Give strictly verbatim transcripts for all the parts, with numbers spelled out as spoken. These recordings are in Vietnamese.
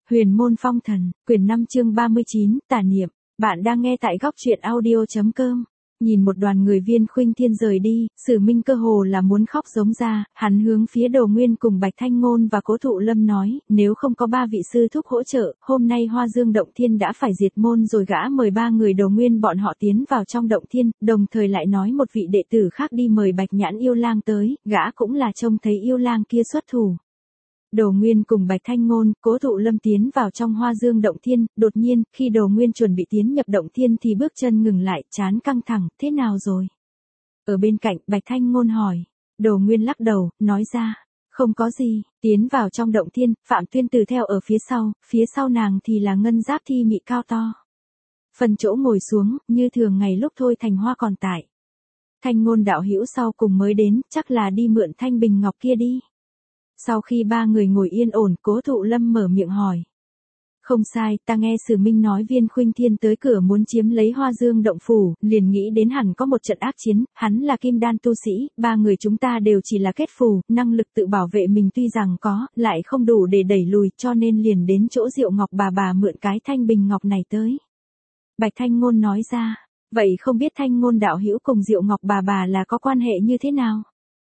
Huyền môn phong thần, quyển năm chương ba mươi chín, tà niệm. Bạn đang nghe tại góc truyện audio.com. Nhìn một đoàn người Viên Khuynh Thiên rời đi, Sử Minh cơ hồ là muốn khóc giống ra, hắn hướng phía Đồ Nguyên cùng Bạch Thanh Ngôn và Cố Thụ Lâm nói, nếu không có ba vị sư thúc hỗ trợ, hôm nay Hoa Dương Động Thiên đã phải diệt môn rồi. Gã mời ba người Đồ Nguyên bọn họ tiến vào trong động thiên, đồng thời lại nói một vị đệ tử khác đi mời Bạch Nhãn yêu lang tới, gã cũng là trông thấy yêu lang kia xuất thủ. Đồ Nguyên cùng Bạch Thanh Ngôn, Cố Thụ Lâm tiến vào trong Hoa Dương Động Thiên, đột nhiên, khi Đồ Nguyên chuẩn bị tiến nhập động thiên thì bước chân ngừng lại, trán căng thẳng, thế nào rồi? Ở bên cạnh, Bạch Thanh Ngôn hỏi. Đồ Nguyên lắc đầu, nói ra, không có gì, tiến vào trong động thiên, Phạm Tuyên Từ theo ở phía sau, phía sau nàng thì là ngân giáp thi mị cao to. Phần chỗ ngồi xuống, như thường ngày lúc Thôi Thành Hoa còn tại. Thanh Ngôn đạo hữu sau cùng mới đến, chắc là đi mượn thanh bình ngọc kia đi. Sau khi ba người ngồi yên ổn, Cố Thụ Lâm mở miệng hỏi. Không sai, ta nghe Sử Minh nói Viên Khuynh Thiên tới cửa muốn chiếm lấy Hoa Dương Động Phủ, liền nghĩ đến hẳn có một trận ác chiến, hắn là kim đan tu sĩ, ba người chúng ta đều chỉ là kết phù, năng lực tự bảo vệ mình tuy rằng có, lại không đủ để đẩy lùi, cho nên liền đến chỗ Diệu Ngọc bà bà mượn cái thanh bình ngọc này tới. Bạch Thanh Ngôn nói ra, vậy không biết Thanh Ngôn đạo hữu cùng Diệu Ngọc bà bà là có quan hệ như thế nào?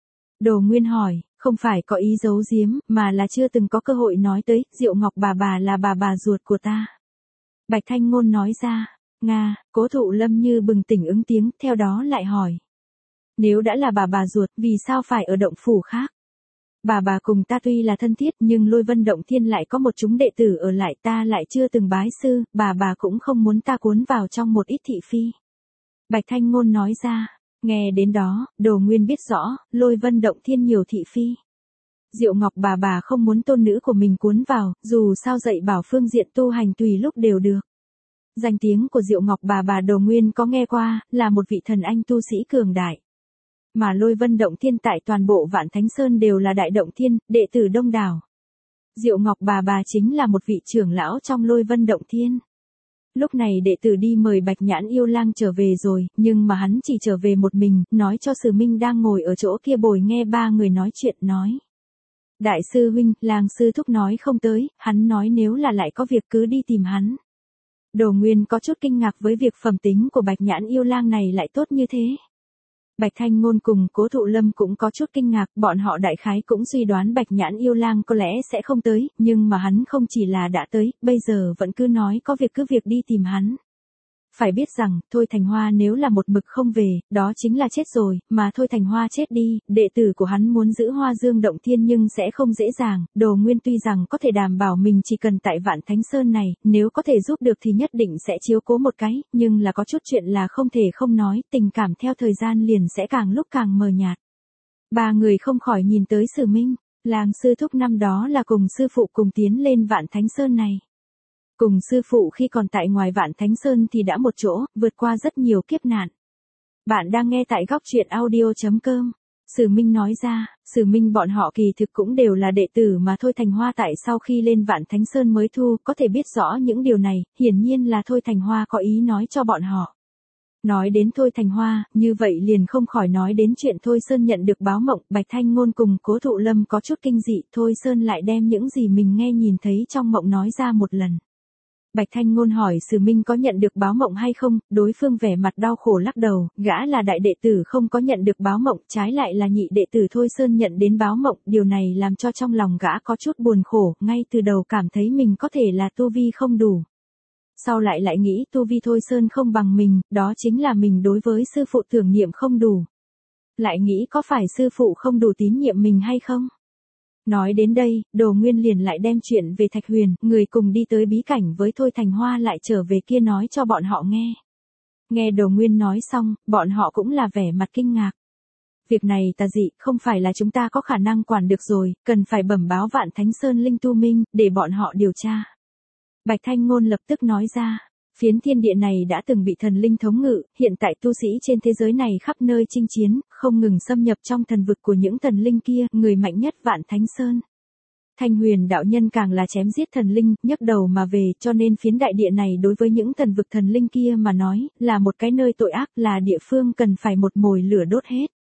Đồ Nguyên hỏi. Không phải có ý giấu giếm, mà là chưa từng có cơ hội nói tới, Diệu Ngọc bà bà là bà bà ruột của ta. Bạch Thanh Ngôn nói ra, Nga, Cố Thụ Lâm như bừng tỉnh ứng tiếng, theo đó lại hỏi. Nếu đã là bà bà ruột, vì sao phải ở động phủ khác? Bà bà cùng ta tuy là thân thiết, nhưng Lôi Vân Động Thiên lại có một chúng đệ tử ở lại, ta lại chưa từng bái sư, bà bà cũng không muốn ta cuốn vào trong một ít thị phi. Bạch Thanh Ngôn nói ra. Nghe đến đó, Đồ Nguyên biết rõ, Lôi Vân Động Thiên nhiều thị phi. Diệu Ngọc bà bà không muốn tôn nữ của mình cuốn vào, dù sao dạy bảo phương diện tu hành tùy lúc đều được. Danh tiếng của Diệu Ngọc bà bà Đồ Nguyên có nghe qua, là một vị thần anh tu sĩ cường đại. Mà Lôi Vân Động Thiên tại toàn bộ Vạn Thánh Sơn đều là đại động thiên, đệ tử đông đảo. Diệu Ngọc bà bà chính là một vị trưởng lão trong Lôi Vân Động Thiên. Lúc này đệ tử đi mời Bạch Nhãn yêu lang trở về rồi, nhưng mà hắn chỉ trở về một mình, nói cho Sử Minh đang ngồi ở chỗ kia bồi nghe ba người nói chuyện nói. Đại sư huynh, lang sư thúc nói không tới, hắn nói nếu là lại có việc cứ đi tìm hắn. Đồ Nguyên có chút kinh ngạc với việc phẩm tính của Bạch Nhãn yêu lang này lại tốt như thế. Bạch Thanh Ngôn cùng Cố Thụ Lâm cũng có chút kinh ngạc, bọn họ đại khái cũng suy đoán Bạch Nhãn yêu lang có lẽ sẽ không tới, nhưng mà hắn không chỉ là đã tới, bây giờ vẫn cứ nói có việc cứ việc đi tìm hắn. Phải biết rằng, Thôi Thành Hoa nếu là một mực không về, đó chính là chết rồi, mà Thôi Thành Hoa chết đi, đệ tử của hắn muốn giữ Hoa Dương Động Thiên nhưng sẽ không dễ dàng. Đồ Nguyên tuy rằng có thể đảm bảo mình chỉ cần tại Vạn Thánh Sơn này, nếu có thể giúp được thì nhất định sẽ chiếu cố một cái, nhưng là có chút chuyện là không thể không nói, tình cảm theo thời gian liền sẽ càng lúc càng mờ nhạt. Ba người không khỏi nhìn tới Sử Minh, Lang sư thúc năm đó là cùng sư phụ cùng tiến lên Vạn Thánh Sơn này. Cùng sư phụ khi còn tại ngoài Vạn Thánh Sơn thì đã một chỗ, vượt qua rất nhiều kiếp nạn. Bạn đang nghe tại góc truyện audio.com. Sử Minh nói ra, Sử Minh bọn họ kỳ thực cũng đều là đệ tử mà Thôi Thành Hoa tại sau khi lên Vạn Thánh Sơn mới thu, có thể biết rõ những điều này, hiển nhiên là Thôi Thành Hoa có ý nói cho bọn họ. Nói đến Thôi Thành Hoa, như vậy liền không khỏi nói đến chuyện Thôi Sơn nhận được báo mộng, Bạch Thanh Ngôn cùng Cố Thụ Lâm có chút kinh dị, Thôi Sơn lại đem những gì mình nghe nhìn thấy trong mộng nói ra một lần. Bạch Thanh Ngôn hỏi Sử Minh có nhận được báo mộng hay không, đối phương vẻ mặt đau khổ lắc đầu, gã là đại đệ tử không có nhận được báo mộng, trái lại là nhị đệ tử Thôi Sơn nhận đến báo mộng, điều này làm cho trong lòng gã có chút buồn khổ, ngay từ đầu cảm thấy mình có thể là tu vi không đủ. Sau lại lại nghĩ tu vi Thôi Sơn không bằng mình, đó chính là mình đối với sư phụ tưởng niệm không đủ. Lại nghĩ có phải sư phụ không đủ tín nhiệm mình hay không? Nói đến đây, Đồ Nguyên liền lại đem chuyện về Thạch Huyền, người cùng đi tới bí cảnh với Thôi Thành Hoa lại trở về kia nói cho bọn họ nghe. Nghe Đồ Nguyên nói xong, bọn họ cũng là vẻ mặt kinh ngạc. Việc này tà dị, không phải là chúng ta có khả năng quản được rồi, cần phải bẩm báo Vạn Thánh Sơn Linh Tu Minh, để bọn họ điều tra. Bạch Thanh Ngôn lập tức nói ra. Phiến thiên địa này đã từng bị thần linh thống ngự, hiện tại tu sĩ trên thế giới này khắp nơi chinh chiến, không ngừng xâm nhập trong thần vực của những thần linh kia, người mạnh nhất Vạn Thánh Sơn. Thanh Huyền đạo nhân càng là chém giết thần linh, nhấc đầu mà về, cho nên phiến đại địa này đối với những thần vực thần linh kia mà nói, là một cái nơi tội ác, là địa phương cần phải một mồi lửa đốt hết.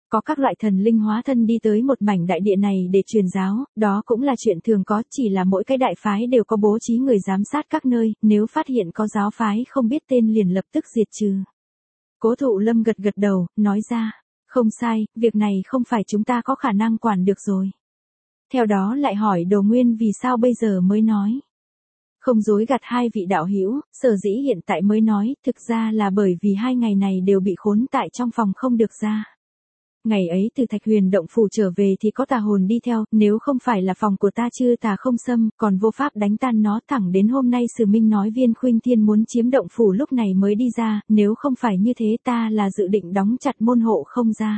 Có các loại thần linh hóa thân đi tới một mảnh đại địa này để truyền giáo, đó cũng là chuyện thường có, chỉ là mỗi cái đại phái đều có bố trí người giám sát các nơi, nếu phát hiện có giáo phái không biết tên liền lập tức diệt trừ. Cố Thụ Lâm gật gật đầu, nói ra, không sai, việc này không phải chúng ta có khả năng quản được rồi. Theo đó lại hỏi Đồ Nguyên vì sao bây giờ mới nói. Không dối gạt hai vị đạo hữu, sở dĩ hiện tại mới nói, thực ra là bởi vì hai ngày này đều bị khốn tại trong phòng không được ra. Ngày ấy từ Thạch Huyền động phủ trở về thì có tà hồn đi theo, nếu không phải là phòng của ta chưa tà không xâm, còn vô pháp đánh tan nó, thẳng đến hôm nay Sử Minh nói Viên Khuynh Thiên muốn chiếm động phủ lúc này mới đi ra, nếu không phải như thế ta là dự định đóng chặt môn hộ không ra.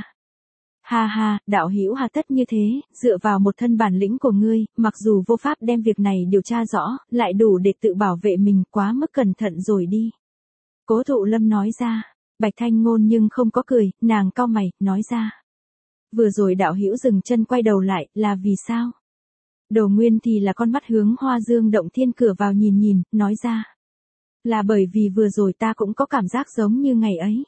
Ha ha, đạo hữu hà tất như thế, dựa vào một thân bản lĩnh của ngươi, mặc dù vô pháp đem việc này điều tra rõ, lại đủ để tự bảo vệ mình, quá mức cẩn thận rồi đi. Cố Thụ Lâm nói ra. Bạch Thanh Ngôn nhưng không có cười, nàng cau mày, nói ra. Vừa rồi đạo hữu dừng chân quay đầu lại, là vì sao? Đồ Nguyên thì là con mắt hướng Hoa Dương động thiên cửa vào nhìn nhìn, nói ra. Là bởi vì vừa rồi ta cũng có cảm giác giống như ngày ấy.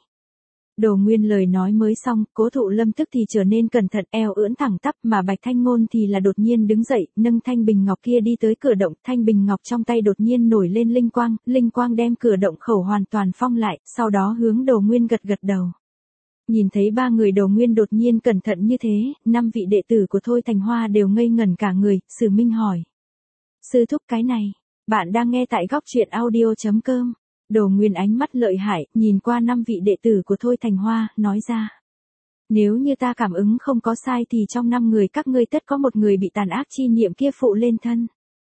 Đồ Nguyên lời nói mới xong, Cố Thụ Lâm tức thì trở nên cẩn thận, eo ưỡn thẳng tắp, mà Bạch Thanh Ngôn thì là đột nhiên đứng dậy, nâng thanh bình ngọc kia đi tới cửa động, thanh bình ngọc trong tay đột nhiên nổi lên linh quang, linh quang đem cửa động khẩu hoàn toàn phong lại, sau đó hướng Đồ Nguyên gật gật đầu. Nhìn thấy ba người Đồ Nguyên đột nhiên cẩn thận như thế, năm vị đệ tử của Thôi Thành Hoa đều ngây ngẩn cả người, Sử Minh hỏi. Sư thúc cái này, bạn đang nghe tại góc truyện audio chấm com. Đồ Nguyên ánh mắt lợi hại, nhìn qua năm vị đệ tử của Thôi Thành Hoa, nói ra. Nếu như ta cảm ứng không có sai thì trong năm người các ngươi tất có một người bị tàn ác chi niệm kia phụ lên thân.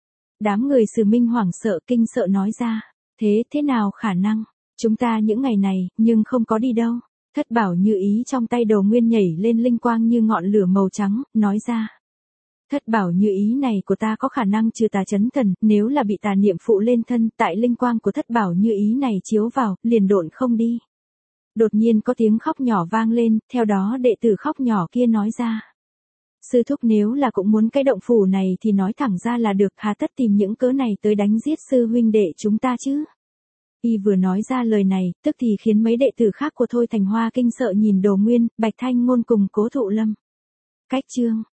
Đám người Sử Minh hoảng sợ kinh sợ nói ra. Thế thế nào khả năng? Chúng ta những ngày này, nhưng không có đi đâu. Thất bảo như ý trong tay Đồ Nguyên nhảy lên linh quang như ngọn lửa màu trắng, nói ra. Thất bảo như ý này của ta có khả năng trừ tà chấn thần, nếu là bị tà niệm phụ lên thân, tại linh quang của thất bảo như ý này chiếu vào, liền độn không đi. Đột nhiên có tiếng khóc nhỏ vang lên, theo đó đệ tử khóc nhỏ kia nói ra. Sư thúc nếu là cũng muốn cái động phủ này thì nói thẳng ra là được, hà tất tìm những cớ này tới đánh giết sư huynh đệ chúng ta chứ. Y vừa nói ra lời này, tức thì khiến mấy đệ tử khác của Thôi Thành Hoa kinh sợ nhìn Đồ Nguyên, Bạch Thanh Ngôn cùng Cố Thụ Lâm. Cách chương